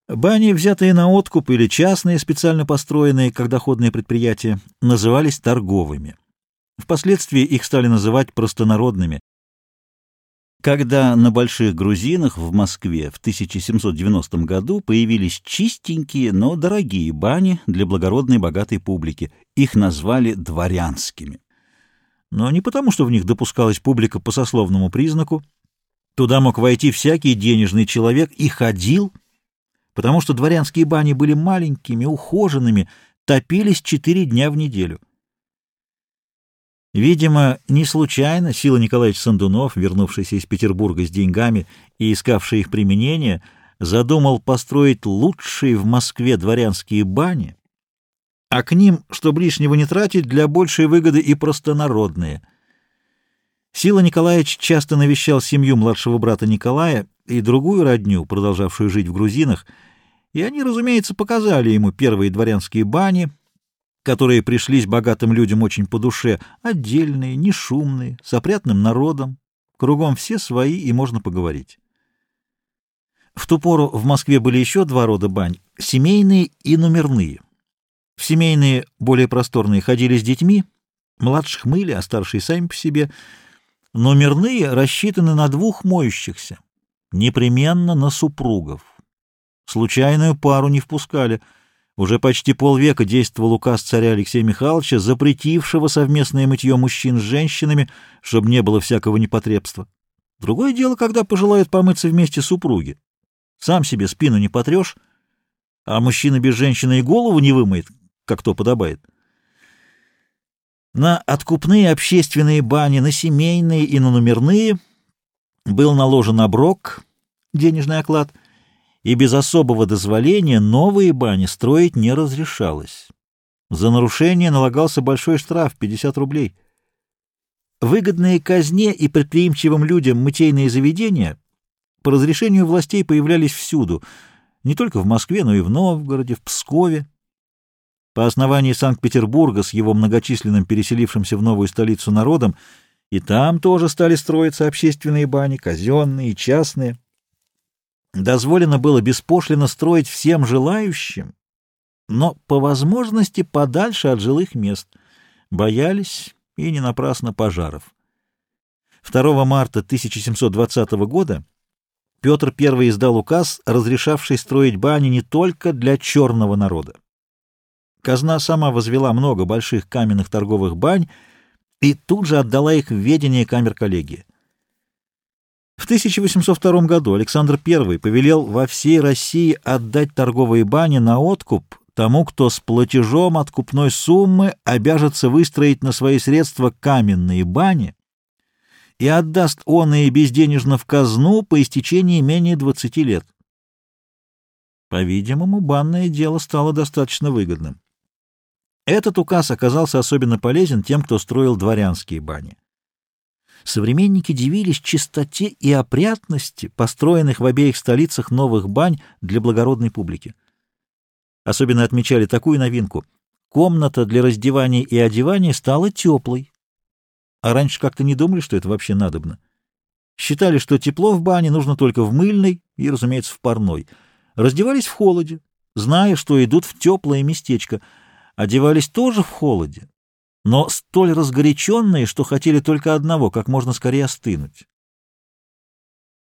Бани, взятые на откуп или частные, специально построенные как доходные предприятия, назывались торговыми. Впоследствии их стали называть простонародными. Когда на Больших Грузинах в Москве в 1790 году появились чистенькие, но дорогие бани для благородной богатой публики, их назвали дворянскими. Но не потому, что в них допускалась публика по сословному признаку. Туда мог войти всякий денежный человек и ходил, потому что дворянские бани были маленькими, ухоженными, топились 4 дня в неделю. Видимо, не случайно Сила Николаевич Сандунов, вернувшийся из Петербурга с деньгами и искавший их применение, задумал построить лучшие в Москве дворянские бани, а к ним, чтобы лишнего не тратить, для большей выгоды и простонародные. Сила Николаевич часто навещал семью младшего брата Николая и другую родню, продолжавшую жить в Грузинах, и они, разумеется, показали ему первые дворянские бани, которые пришлись богатым людям очень по душе, отдельные, не шумные, с опрятным народом, кругом все свои, и можно поговорить. В ту пору в Москве были еще 2 рода бань — семейные и номерные. В семейные, более просторные, ходили с детьми, младших мыли, а старшие сами по себе. Номерные рассчитаны на 2 моющихся, непременно на супругов. Случайную пару не впускали. Уже почти полвека действовал указ царя Алексея Михайловича, запретившего совместное мытье мужчин с женщинами, чтобы не было всякого непотребства. Другое дело, когда пожелают помыться вместе супруги. Сам себе спину не потрешь, а мужчина без женщины и голову не вымоет, как то подобает. На откупные общественные бани, на семейные и на номерные был наложен оброк, денежный оклад, и без особого дозволения новые бани строить не разрешалось. За нарушение налагался большой штраф — 50 рублей. Выгодные казне и предприимчивым людям мытейные заведения по разрешению властей появлялись всюду, не только в Москве, но и в Новгороде, в Пскове. По основании Санкт-Петербурга с его многочисленным переселившимся в новую столицу народом и там тоже стали строиться общественные бани, казенные и частные. Дозволено было беспошлино строить всем желающим, но по возможности подальше от жилых мест. Боялись, и не напрасно, пожаров. 2 марта 1720 года Петр I издал указ, разрешавший строить бани не только для черного народа. Казна сама возвела много больших каменных торговых бань и тут же отдала их в ведение камер коллегии. В 1802 году Александр I повелел во всей России отдать торговые бани на откуп тому, кто с платежом откупной суммы обяжется выстроить на свои средства каменные бани и отдаст оные безденежно в казну по истечении менее 20 лет. По-видимому, банное дело стало достаточно выгодным. Этот указ оказался особенно полезен тем, кто строил дворянские бани. Современники дивились чистоте и опрятности построенных в обеих столицах новых бань для благородной публики. Особенно отмечали такую новинку: комната для раздевания и одевания стала теплой. А раньше как-то не думали, что это вообще надобно. Считали, что тепло в бане нужно только в мыльной и, разумеется, в парной. Раздевались в холоде, зная, что идут в теплое местечко. Одевались тоже в холоде, но столь разгоряченные, что хотели только одного — как можно скорее остынуть.